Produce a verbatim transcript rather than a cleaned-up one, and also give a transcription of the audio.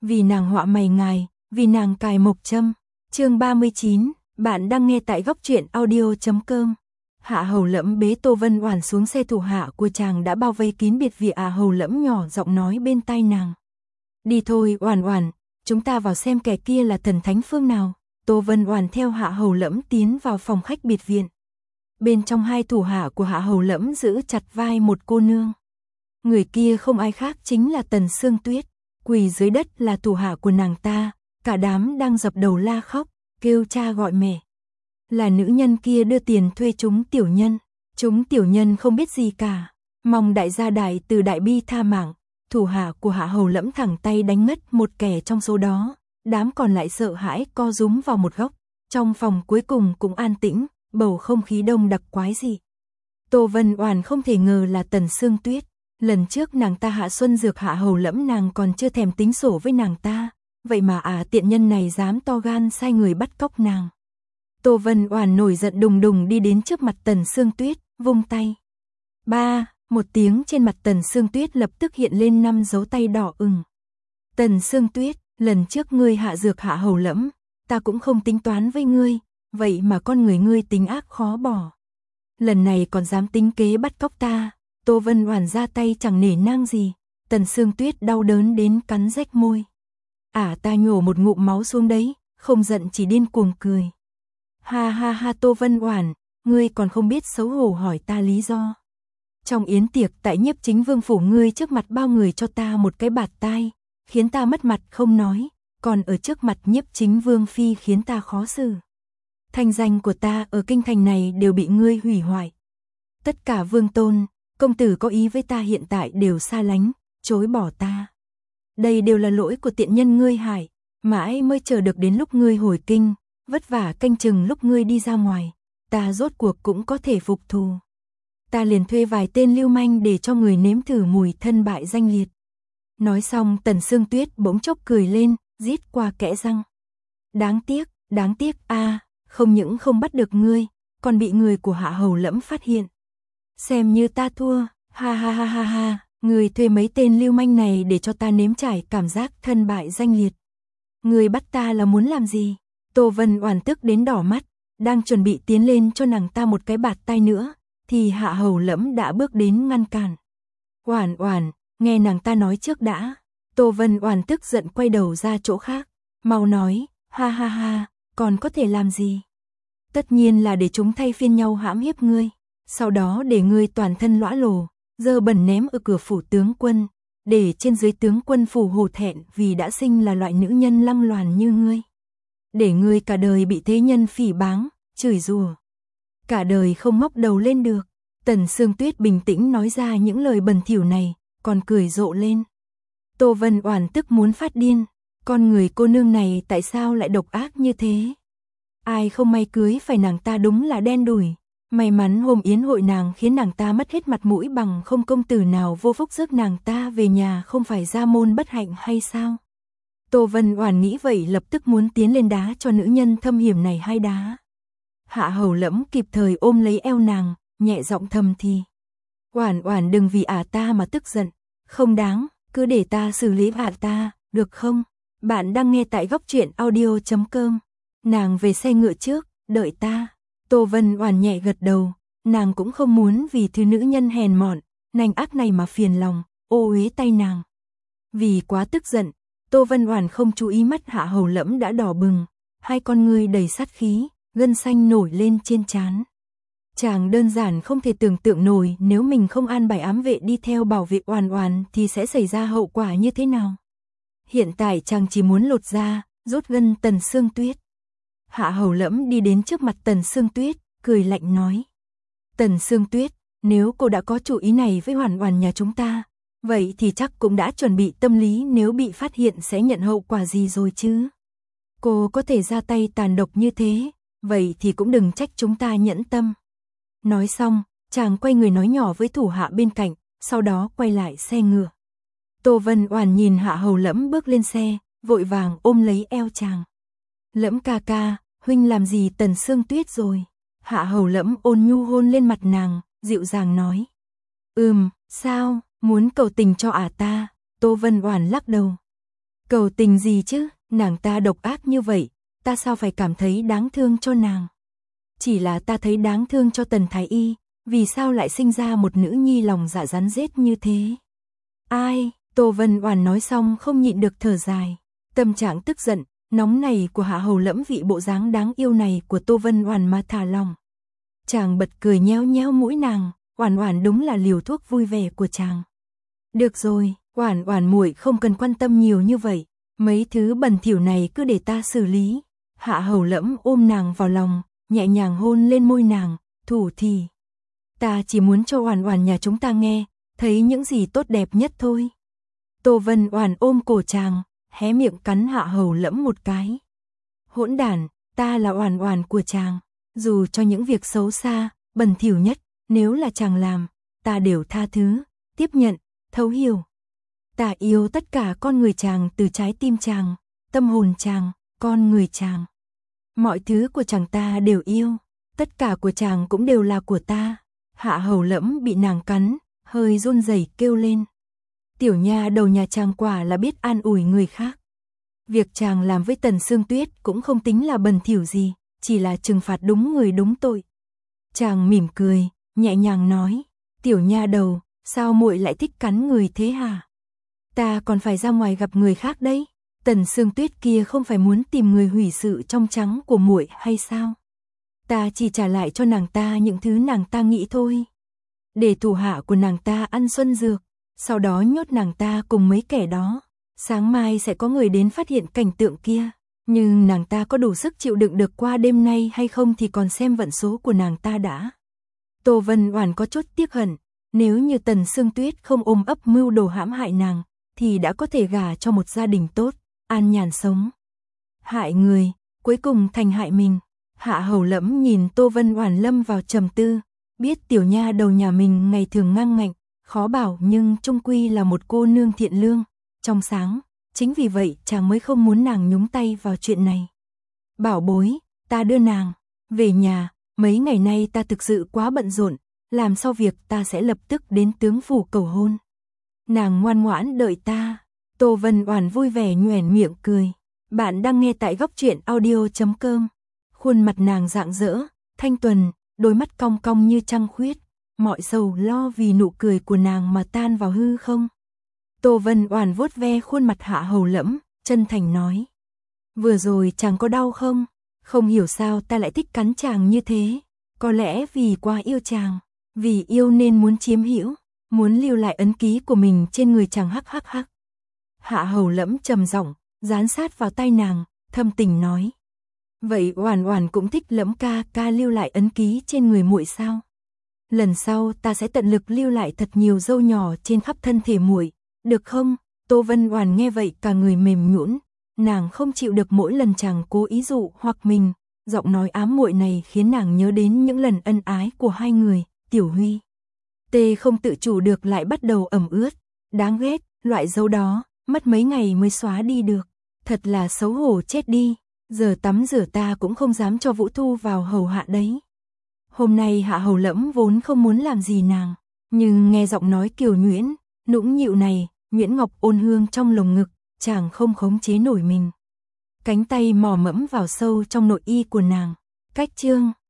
vì nàng họa mày ngài, vì nàng cài mộc châm. Chương ba mươi chín, bạn đang nghe tại góc truyện audio chấm com. Hạ Hầu Lẫm bế Tô Vân Oản xuống xe, thủ hạ của chàng đã bao vây kín biệt viện. Hạ Hầu Lẫm nhỏ giọng nói bên tai nàng. Đi thôi Oản Oản, chúng ta vào xem kẻ kia là thần thánh phương nào. Tô Vân Oản theo Hạ Hầu Lẫm tiến vào phòng khách biệt viện. Bên trong hai thủ hạ của Hạ Hầu Lẫm giữ chặt vai một cô nương. Người kia không ai khác chính là Tần Sương Tuyết, quỳ dưới đất là thủ hạ của nàng ta, cả đám đang dập đầu la khóc, kêu cha gọi mẹ. Là nữ nhân kia đưa tiền thuê chúng tiểu nhân, chúng tiểu nhân không biết gì cả, mong đại gia đại từ đại bi tha mạng. Thủ hạ của Hạ Hầu Lẫm thẳng tay đánh ngất một kẻ trong số đó, đám còn lại sợ hãi co rúm vào một góc. Trong phòng cuối cùng cũng an tĩnh, bầu không khí đông đặc quái dị. Tô Vân Oản không thể ngờ là Tần Sương Tuyết. Lần trước nàng ta hạ xuân dược Hạ Hầu Lẫm nàng còn chưa thèm tính sổ với nàng ta, vậy mà à tiện nhân này dám to gan sai người bắt cóc nàng. Tô Vân Oản nổi giận đùng đùng đi đến trước mặt Tần Sương Tuyết, vung tay. Ba, một tiếng trên mặt Tần Sương Tuyết lập tức hiện lên năm dấu tay đỏ ửng. Tần Sương Tuyết, lần trước ngươi hạ dược Hạ Hầu Lẫm, ta cũng không tính toán với ngươi, vậy mà con người ngươi tính ác khó bỏ. Lần này còn dám tính kế bắt cóc ta. Tô Vân Oản ra tay chẳng nể nang gì, Tần Sương Tuyết đau đớn đến cắn rách môi. À ta nhổ một ngụm máu xuống đấy, không giận chỉ điên cuồng cười. Ha ha ha Tô Vân Oản, ngươi còn không biết xấu hổ hỏi ta lý do. Trong yến tiệc tại Nhiếp Chính Vương phủ ngươi trước mặt bao người cho ta một cái bạt tai, khiến ta mất mặt không nói, còn ở trước mặt Nhiếp Chính Vương phi khiến ta khó xử. Thanh danh của ta ở kinh thành này đều bị ngươi hủy hoại. Tất cả vương tôn, công tử có ý với ta hiện tại đều xa lánh, chối bỏ ta. Đây đều là lỗi của tiện nhân ngươi hại, mãi mới chờ được đến lúc ngươi hồi kinh, vất vả canh chừng lúc ngươi đi ra ngoài, ta rốt cuộc cũng có thể phục thù. Ta liền thuê vài tên lưu manh để cho người nếm thử mùi thân bại danh liệt. Nói xong Tần Sương Tuyết bỗng chốc cười lên, rít qua kẽ răng. Đáng tiếc, đáng tiếc a, à, không những không bắt được ngươi, còn bị người của Hạ Hầu Lẫm phát hiện. Xem như ta thua, ha ha ha ha ha, người thuê mấy tên lưu manh này để cho ta nếm trải cảm giác thân bại danh liệt. Người bắt ta là muốn làm gì? Tô Vân Oản tức đến đỏ mắt, đang chuẩn bị tiến lên cho nàng ta một cái bạt tai nữa, thì Hạ Hầu Lẫm đã bước đến ngăn cản. Oản Oản, nghe nàng ta nói trước đã. Tô Vân Oản tức giận quay đầu ra chỗ khác, mau nói, ha ha ha, còn có thể làm gì? Tất nhiên là để chúng thay phiên nhau hãm hiếp ngươi. Sau đó để ngươi toàn thân lõa lồ, dơ bẩn ném ở cửa phủ tướng quân, để trên dưới tướng quân phủ hổ thẹn vì đã sinh là loại nữ nhân lăng loàn như ngươi. Để ngươi cả đời bị thế nhân phỉ báng, chửi rủa, cả đời không ngóc đầu lên được. Tần Sương Tuyết bình tĩnh nói ra những lời bẩn thỉu này, còn cười rộ lên. Tô Vân Oản tức muốn phát điên, con người cô nương này tại sao lại độc ác như thế? Ai không may cưới phải nàng ta đúng là đen đủi. May mắn hôm yến hội nàng khiến nàng ta mất hết mặt mũi, bằng không công tử nào vô phúc rước nàng ta về nhà không phải gia môn bất hạnh hay sao? Tô Vân Oản nghĩ vậy lập tức muốn tiến lên đá cho nữ nhân thâm hiểm này hai đá. Hạ Hầu Lẫm kịp thời ôm lấy eo nàng, nhẹ giọng thầm thì. Oản Oản đừng vì ả ta mà tức giận, không đáng, cứ để ta xử lý ả ta, được không? Bạn đang nghe tại góc truyện audio chấm com. Nàng về xe ngựa trước, đợi ta. Tô Vân Oản nhẹ gật đầu, nàng cũng không muốn vì thứ nữ nhân hèn mọn, nanh ác này mà phiền lòng, ô uế tay nàng. Vì quá tức giận, Tô Vân Oản không chú ý mắt Hạ Hầu Lẫm đã đỏ bừng, hai con ngươi đầy sát khí, gân xanh nổi lên trên trán. Chàng đơn giản không thể tưởng tượng nổi nếu mình không an bài ám vệ đi theo bảo vệ Oản Oản thì sẽ xảy ra hậu quả như thế nào. Hiện tại chàng chỉ muốn lột da, rút gân Tần Sương Tuyết. Hạ Hầu Lẫm đi đến trước mặt Tần Sương Tuyết, cười lạnh nói. Tần Sương Tuyết, nếu cô đã có chủ ý này với Oản Oản nhà chúng ta, vậy thì chắc cũng đã chuẩn bị tâm lý nếu bị phát hiện sẽ nhận hậu quả gì rồi chứ. Cô có thể ra tay tàn độc như thế, vậy thì cũng đừng trách chúng ta nhẫn tâm. Nói xong, chàng quay người nói nhỏ với thủ hạ bên cạnh, sau đó quay lại xe ngựa. Tô Vân Oản nhìn Hạ Hầu Lẫm bước lên xe, vội vàng ôm lấy eo chàng. Lẫm ca ca, huynh làm gì Tần Sương Tuyết rồi? Hạ Hầu Lẫm ôn nhu hôn lên mặt nàng, dịu dàng nói. Ừm, sao, muốn cầu tình cho ả ta? Tô Vân Oản lắc đầu. Cầu tình gì chứ, nàng ta độc ác như vậy, ta sao phải cảm thấy đáng thương cho nàng. Chỉ là ta thấy đáng thương cho Tần Thái Y, vì sao lại sinh ra một nữ nhi lòng dạ rắn rết như thế. Ai, Tô Vân Oản nói xong không nhịn được thở dài. Tâm trạng tức giận, nóng này của Hạ Hầu Lẫm vị bộ dáng đáng yêu này của Tô Vân Oản mà thả lòng. Chàng bật cười nhéo nhéo mũi nàng, Oản Oản đúng là liều thuốc vui vẻ của chàng. Được rồi, Oản Oản muội không cần quan tâm nhiều như vậy, mấy thứ bẩn thỉu này cứ để ta xử lý. Hạ Hầu Lẫm ôm nàng vào lòng, nhẹ nhàng hôn lên môi nàng, thủ thỉ. Ta chỉ muốn cho Oản Oản nhà chúng ta nghe, thấy những gì tốt đẹp nhất thôi. Tô Vân Oản ôm cổ chàng, hé miệng cắn Hạ Hầu Lẫm một cái. Hỗn đản, ta là Oản Oản của chàng, dù cho những việc xấu xa, bẩn thỉu nhất, nếu là chàng làm, ta đều tha thứ, tiếp nhận, thấu hiểu. Ta yêu tất cả con người chàng từ trái tim chàng, tâm hồn chàng, con người chàng. Mọi thứ của chàng ta đều yêu, tất cả của chàng cũng đều là của ta. Hạ Hầu Lẫm bị nàng cắn, hơi run rẩy kêu lên. Tiểu nha đầu nhà chàng quả là biết an ủi người khác. Việc chàng làm với Tần Sương Tuyết cũng không tính là bẩn thỉu gì, chỉ là trừng phạt đúng người đúng tội. Chàng mỉm cười, nhẹ nhàng nói, tiểu nha đầu, sao muội lại thích cắn người thế hả? Ta còn phải ra ngoài gặp người khác đấy. Tần Sương Tuyết kia không phải muốn tìm người hủy sự trong trắng của muội hay sao? Ta chỉ trả lại cho nàng ta những thứ nàng ta nghĩ thôi. Để thủ hạ của nàng ta ăn xuân dược, sau đó nhốt nàng ta cùng mấy kẻ đó. Sáng mai sẽ có người đến phát hiện cảnh tượng kia, nhưng nàng ta có đủ sức chịu đựng được qua đêm nay hay không thì còn xem vận số của nàng ta đã. Tô Vân Oản có chút tiếc hận, nếu như Tần Sương Tuyết không ôm ấp mưu đồ hãm hại nàng, thì đã có thể gả cho một gia đình tốt, an nhàn sống. Hại người, cuối cùng thành hại mình. Hạ Hầu Lẫm nhìn Tô Vân Oản lâm vào trầm tư, biết tiểu nha đầu nhà mình ngày thường ngang ngạnh, khó bảo nhưng chung quy là một cô nương thiện lương, trong sáng, chính vì vậy chàng mới không muốn nàng nhúng tay vào chuyện này. Bảo bối, ta đưa nàng về nhà, mấy ngày nay ta thực sự quá bận rộn, làm xong việc ta sẽ lập tức đến tướng phủ cầu hôn. Nàng ngoan ngoãn đợi ta. Tô Vân Oản vui vẻ nhoẻn miệng cười. Bạn đang nghe tại góc truyện audio chấm com. Khuôn mặt nàng rạng rỡ, thanh tuần, đôi mắt cong cong như trăng khuyết, mọi sầu lo vì nụ cười của nàng mà tan vào hư không. Tô Vân Oản vuốt ve khuôn mặt Hạ Hầu Lẫm, chân thành nói: "Vừa rồi chàng có đau không? Không hiểu sao ta lại thích cắn chàng như thế, có lẽ vì quá yêu chàng, vì yêu nên muốn chiếm hữu, muốn lưu lại ấn ký của mình trên người chàng hắc hắc hắc." Hạ Hầu Lẫm trầm giọng, dán sát vào tai nàng, thâm tình nói: "Vậy Oản Oản cũng thích Lẫm ca ca lưu lại ấn ký trên người muội sao? Lần sau ta sẽ tận lực lưu lại thật nhiều dâu nhỏ trên khắp thân thể muội, được không?" Tô Vân Oản nghe vậy cả người mềm nhũn, nàng không chịu được mỗi lần chàng cố ý dụ hoặc mình, giọng nói ám muội này khiến nàng nhớ đến những lần ân ái của hai người, Tiểu Huy. Tê không tự chủ được lại bắt đầu ẩm ướt, đáng ghét, loại dấu đó, mất mấy ngày mới xóa đi được, thật là xấu hổ chết đi, giờ tắm rửa ta cũng không dám cho Vũ Thu vào hầu hạ đấy. Hôm nay Hạ Hầu Lẫm vốn không muốn làm gì nàng, nhưng nghe giọng nói kiều nhuyễn, nũng nịu này, nhuyễn ngọc ôn hương trong lồng ngực, chàng không khống chế nổi mình. Cánh tay mò mẫm vào sâu trong nội y của nàng, cách chương